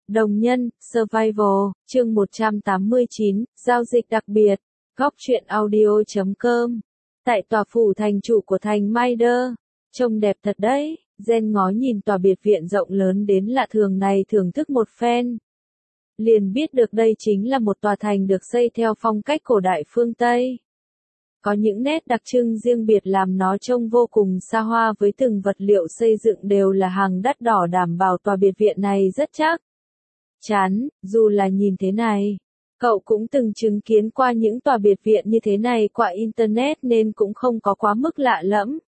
Đồng nhân, Survival, chương 189, giao dịch đặc biệt, góc truyện audio.com. Tại tòa phủ thành chủ của thành Maider, trông đẹp thật đấy, Jen ngó nhìn tòa biệt viện rộng lớn đến lạ thường này thưởng thức một phen. Liền biết được đây chính là một tòa thành được xây theo phong cách cổ đại phương Tây. Có những nét đặc trưng riêng biệt làm nó trông vô cùng xa hoa, với từng vật liệu xây dựng đều là hàng đắt đỏ, đảm bảo tòa biệt viện này rất chắc chắn. Dù là nhìn thế này, cậu cũng từng chứng kiến qua những tòa biệt viện như thế này qua Internet nên cũng không có quá mức lạ lẫm.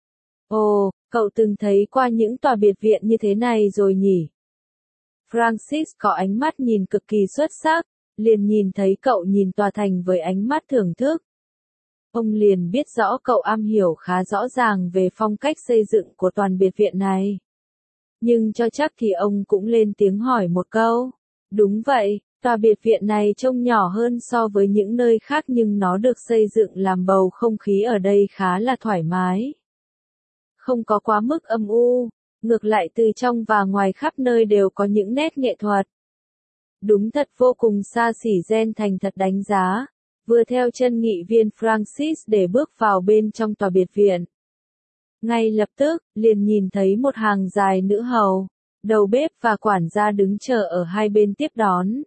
Ồ, cậu từng thấy qua những tòa biệt viện như thế này rồi nhỉ? Francis có ánh mắt nhìn cực kỳ xuất sắc, liền nhìn thấy cậu nhìn tòa thành với ánh mắt thưởng thức. Ông liền biết rõ cậu am hiểu khá rõ ràng về phong cách xây dựng của toàn biệt viện này. Nhưng cho chắc thì ông cũng lên tiếng hỏi một câu. Đúng vậy, tòa biệt viện này trông nhỏ hơn so với những nơi khác, nhưng nó được xây dựng làm bầu không khí ở đây khá là thoải mái. Không có quá mức âm u, ngược lại từ trong và ngoài khắp nơi đều có những nét nghệ thuật. Đúng thật vô cùng xa xỉ, Jen thành thật đánh giá, vừa theo chân nghị viên Francis để bước vào bên trong tòa biệt viện. Ngay lập tức, liền nhìn thấy một hàng dài nữ hầu, đầu bếp và quản gia đứng chờ ở hai bên tiếp đón.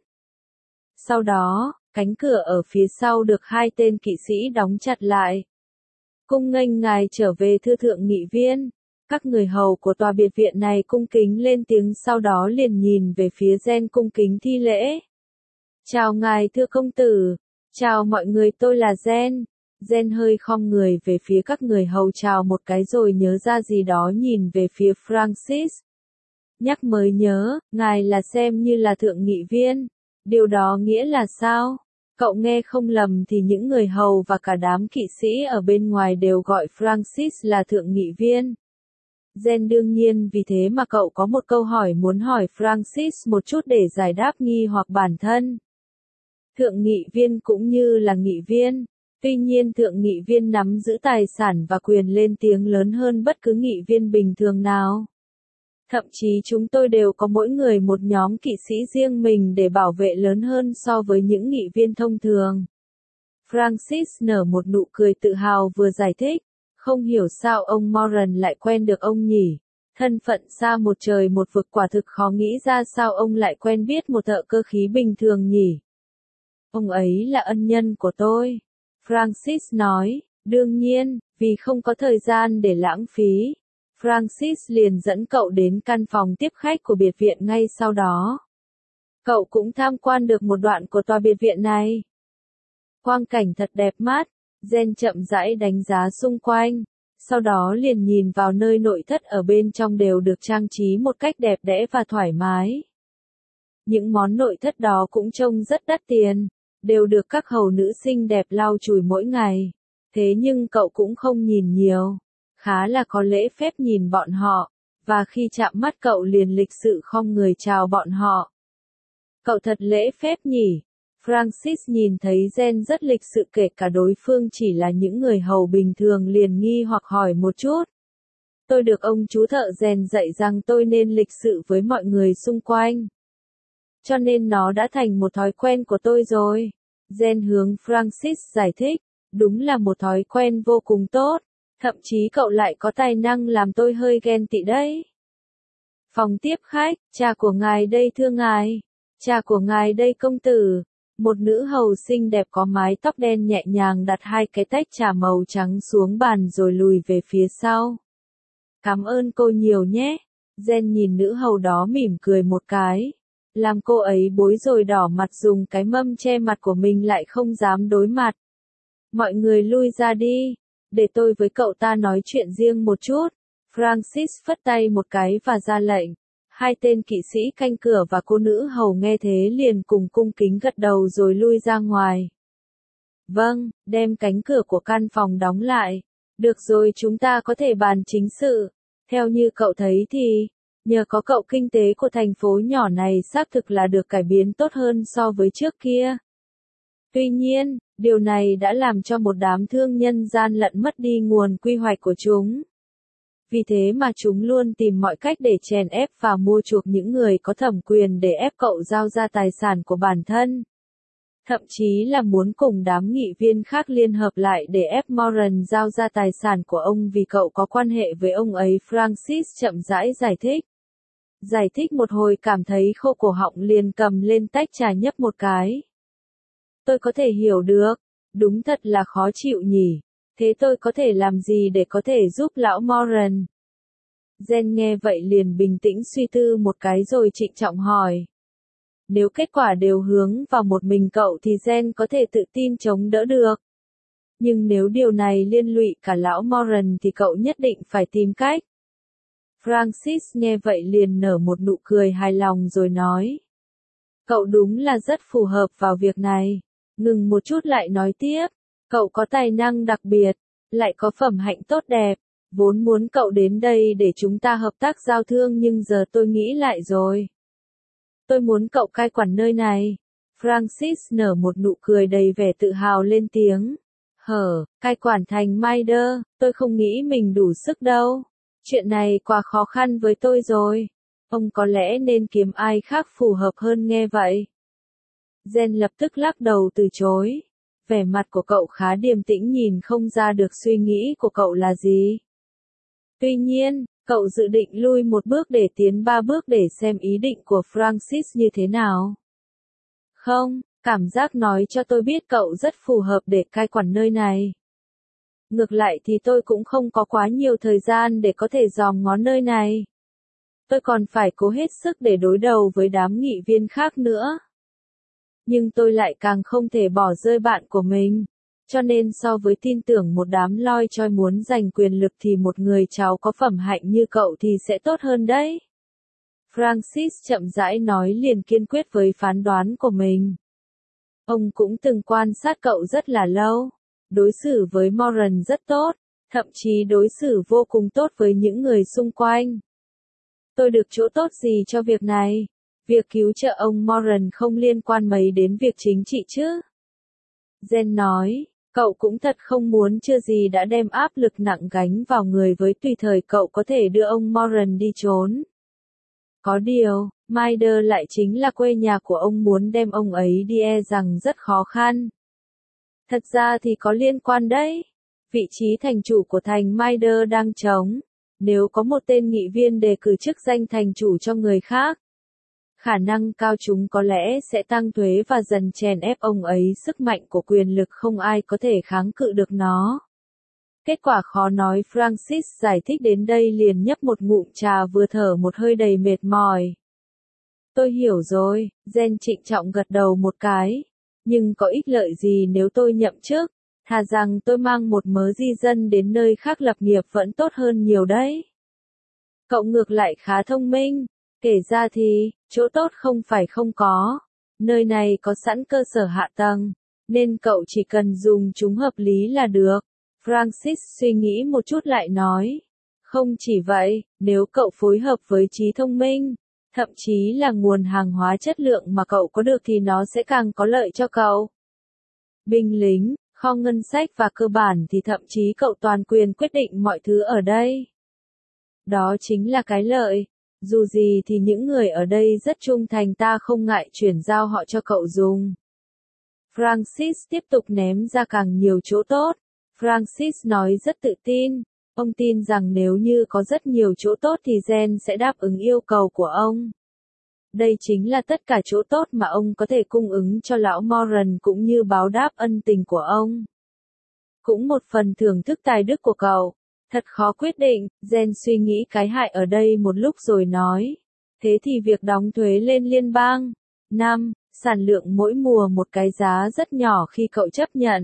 Sau đó, cánh cửa ở phía sau được hai tên kỵ sĩ đóng chặt lại. Cung nghênh ngài trở về thưa thượng nghị viên. Các người hầu của tòa biệt viện này cung kính lên tiếng, sau đó liền nhìn về phía Jen cung kính thi lễ. Chào ngài thưa công tử. Chào mọi người, tôi là Jen. Jen hơi khom người về phía các người hầu chào một cái rồi nhớ ra gì đó nhìn về phía Francis. Nhắc mới nhớ, ngài là xem như là thượng nghị viên. Điều đó nghĩa là sao? Cậu nghe không lầm thì những người hầu và cả đám kỵ sĩ ở bên ngoài đều gọi Francis là thượng nghị viên. Jen đương nhiên vì thế mà cậu có một câu hỏi muốn hỏi Francis một chút để giải đáp nghi hoặc bản thân. Thượng nghị viên cũng như là nghị viên. Tuy nhiên thượng nghị viên nắm giữ tài sản và quyền lên tiếng lớn hơn bất cứ nghị viên bình thường nào. Thậm chí chúng tôi đều có mỗi người một nhóm kỵ sĩ riêng mình để bảo vệ lớn hơn so với những nghị viên thông thường. Francis nở một nụ cười tự hào vừa giải thích. Không hiểu sao ông Moran lại quen được ông nhỉ? Thân phận xa một trời một vực, quả thực khó nghĩ ra sao ông lại quen biết một thợ cơ khí bình thường nhỉ? Ông ấy là ân nhân của tôi. Francis nói, đương nhiên, vì không có thời gian để lãng phí. Francis liền dẫn cậu đến căn phòng tiếp khách của biệt viện ngay sau đó. Cậu cũng tham quan được một đoạn của tòa biệt viện này. Quang cảnh thật đẹp mắt, Jen chậm rãi đánh giá xung quanh, sau đó liền nhìn vào nơi nội thất ở bên trong đều được trang trí một cách đẹp đẽ và thoải mái. Những món nội thất đó cũng trông rất đắt tiền, đều được các hầu nữ xinh đẹp lau chùi mỗi ngày. Thế nhưng cậu cũng không nhìn nhiều, khá là có lễ phép nhìn bọn họ, và khi chạm mắt cậu liền lịch sự khom người chào bọn họ. Cậu thật lễ phép nhỉ? Francis nhìn thấy Jen rất lịch sự, kể cả đối phương chỉ là những người hầu bình thường liền nghi hoặc hỏi một chút. Tôi được ông chú thợ rèn dạy rằng tôi nên lịch sự với mọi người xung quanh. Cho nên nó đã thành một thói quen của tôi rồi. Jen hướng Francis giải thích, đúng là một thói quen vô cùng tốt, thậm chí cậu lại có tài năng làm tôi hơi ghen tị đấy. Phòng tiếp khách, trà của ngài đây thưa ngài. Trà của ngài đây công tử. Một nữ hầu xinh đẹp có mái tóc đen nhẹ nhàng đặt hai cái tách trà màu trắng xuống bàn rồi lùi về phía sau. Cảm ơn cô nhiều nhé. Jen nhìn nữ hầu đó mỉm cười một cái. Làm cô ấy bối rồi đỏ mặt, dùng cái mâm che mặt của mình lại không dám đối mặt. Mọi người lui ra đi. Để tôi với cậu ta nói chuyện riêng một chút. Francis phất tay một cái và ra lệnh. Hai tên kỵ sĩ canh cửa và cô nữ hầu nghe thế liền cùng cung kính gật đầu rồi lui ra ngoài. Vâng, đem cánh cửa của căn phòng đóng lại. Được rồi, chúng ta có thể bàn chính sự. Theo như cậu thấy thì, nhờ có cậu kinh tế của thành phố nhỏ này xác thực là được cải biến tốt hơn so với trước kia. Tuy nhiên, điều này đã làm cho một đám thương nhân gian lận mất đi nguồn quy hoạch của chúng. Vì thế mà chúng luôn tìm mọi cách để chèn ép và mua chuộc những người có thẩm quyền để ép cậu giao ra tài sản của bản thân. Thậm chí là muốn cùng đám nghị viên khác liên hợp lại để ép Moran giao ra tài sản của ông vì cậu có quan hệ với ông ấy. Francis chậm rãi giải thích. Giải thích một hồi cảm thấy khô cổ họng liền cầm lên tách trà nhấp một cái. Tôi có thể hiểu được, đúng thật là khó chịu nhỉ. Thế tôi có thể làm gì để có thể giúp lão Moran? Jen nghe vậy liền bình tĩnh suy tư một cái rồi trịnh trọng hỏi. Nếu kết quả đều hướng vào một mình cậu thì Jen có thể tự tin chống đỡ được. Nhưng nếu điều này liên lụy cả lão Moran thì cậu nhất định phải tìm cách. Francis nghe vậy liền nở một nụ cười hài lòng rồi nói. Cậu đúng là rất phù hợp vào việc này. Ngừng một chút lại nói tiếp. Cậu có tài năng đặc biệt, lại có phẩm hạnh tốt đẹp. Vốn muốn cậu đến đây để chúng ta hợp tác giao thương nhưng giờ tôi nghĩ lại rồi. Tôi muốn cậu cai quản nơi này. Francis nở một nụ cười đầy vẻ tự hào lên tiếng. Cai quản thành Mider, tôi không nghĩ mình đủ sức đâu. Chuyện này quá khó khăn với tôi rồi. Ông có lẽ nên kiếm ai khác phù hợp hơn nghe vậy. Jen lập tức lắc đầu từ chối. Vẻ mặt của cậu khá điềm tĩnh nhìn không ra được suy nghĩ của cậu là gì. Tuy nhiên, cậu dự định lui một bước để tiến 3 bước để xem ý định của Francis như thế nào. Không, cảm giác nói cho tôi biết cậu rất phù hợp để cai quản nơi này. Ngược lại thì tôi cũng không có quá nhiều thời gian để có thể dòm ngó nơi này. Tôi còn phải cố hết sức để đối đầu với đám nghị viên khác nữa. Nhưng tôi lại càng không thể bỏ rơi bạn của mình. Cho nên so với tin tưởng một đám loi choi muốn giành quyền lực thì một người cháu có phẩm hạnh như cậu thì sẽ tốt hơn đấy. Francis chậm rãi nói liền kiên quyết với phán đoán của mình. Ông cũng từng quan sát cậu rất là lâu. Đối xử với Moran rất tốt, thậm chí đối xử vô cùng tốt với những người xung quanh. Tôi được chỗ tốt gì cho việc này? Việc cứu trợ ông Moran không liên quan mấy đến việc chính trị chứ? Jen nói, cậu cũng thật không muốn chưa gì đã đem áp lực nặng gánh vào người với tùy thời cậu có thể đưa ông Moran đi trốn. Có điều, Mider lại chính là quê nhà của ông muốn đem ông ấy đi e rằng rất khó khăn. Thật ra thì có liên quan đấy. Vị trí thành chủ của thành Mider đang trống. Nếu có một tên nghị viên đề cử chức danh thành chủ cho người khác, khả năng cao chúng có lẽ sẽ tăng thuế và dần chèn ép ông ấy. Sức mạnh của quyền lực không ai có thể kháng cự được nó. Kết quả khó nói. Francis giải thích đến đây liền nhấp một ngụm trà vừa thở một hơi đầy mệt mỏi. Tôi hiểu rồi, Jen trịnh trọng gật đầu một cái. Nhưng có ích lợi gì nếu tôi nhậm chức? Thà rằng tôi mang một mớ di dân đến nơi khác lập nghiệp vẫn tốt hơn nhiều đấy. Cậu ngược lại khá thông minh. Kể ra thì, chỗ tốt không phải không có. Nơi này có sẵn cơ sở hạ tầng, nên cậu chỉ cần dùng chúng hợp lý là được. Francis suy nghĩ một chút lại nói. Không chỉ vậy, nếu cậu phối hợp với trí thông minh, thậm chí là nguồn hàng hóa chất lượng mà cậu có được thì nó sẽ càng có lợi cho cậu. Binh lính, kho ngân sách và cơ bản thì thậm chí cậu toàn quyền quyết định mọi thứ ở đây. Đó chính là cái lợi. Dù gì thì những người ở đây rất trung thành, ta không ngại chuyển giao họ cho cậu dùng. Francis tiếp tục ném ra càng nhiều chỗ tốt. Francis nói rất tự tin. Ông tin rằng nếu như có rất nhiều chỗ tốt thì Jen sẽ đáp ứng yêu cầu của ông. Đây chính là tất cả chỗ tốt mà ông có thể cung ứng cho lão Moran cũng như báo đáp ân tình của ông. Cũng một phần thưởng thức tài đức của cậu. Thật khó quyết định, Jen suy nghĩ cái hại ở đây một lúc rồi nói. Thế thì việc đóng thuế lên liên bang. Sản lượng mỗi mùa một cái giá rất nhỏ khi cậu chấp nhận.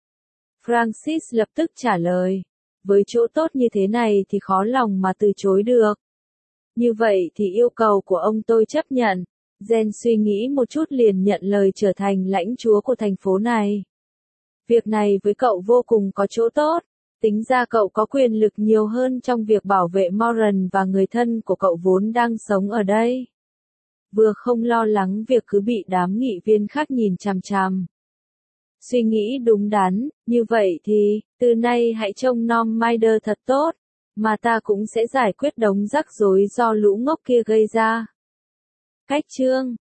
Francis lập tức trả lời. Với chỗ tốt như thế này thì khó lòng mà từ chối được. Như vậy thì yêu cầu của ông tôi chấp nhận. Jen suy nghĩ một chút liền nhận lời trở thành lãnh chúa của thành phố này. Việc này với cậu vô cùng có chỗ tốt. Tính ra cậu có quyền lực nhiều hơn trong việc bảo vệ Moran và người thân của cậu vốn đang sống ở đây. Vừa không lo lắng việc cứ bị đám nghị viên khác nhìn chằm chằm. Suy nghĩ đúng đắn, như vậy thì, từ nay hãy trông nom Mider thật tốt. mà ta cũng sẽ giải quyết đống rắc rối do lũ ngốc kia gây ra. Cách chương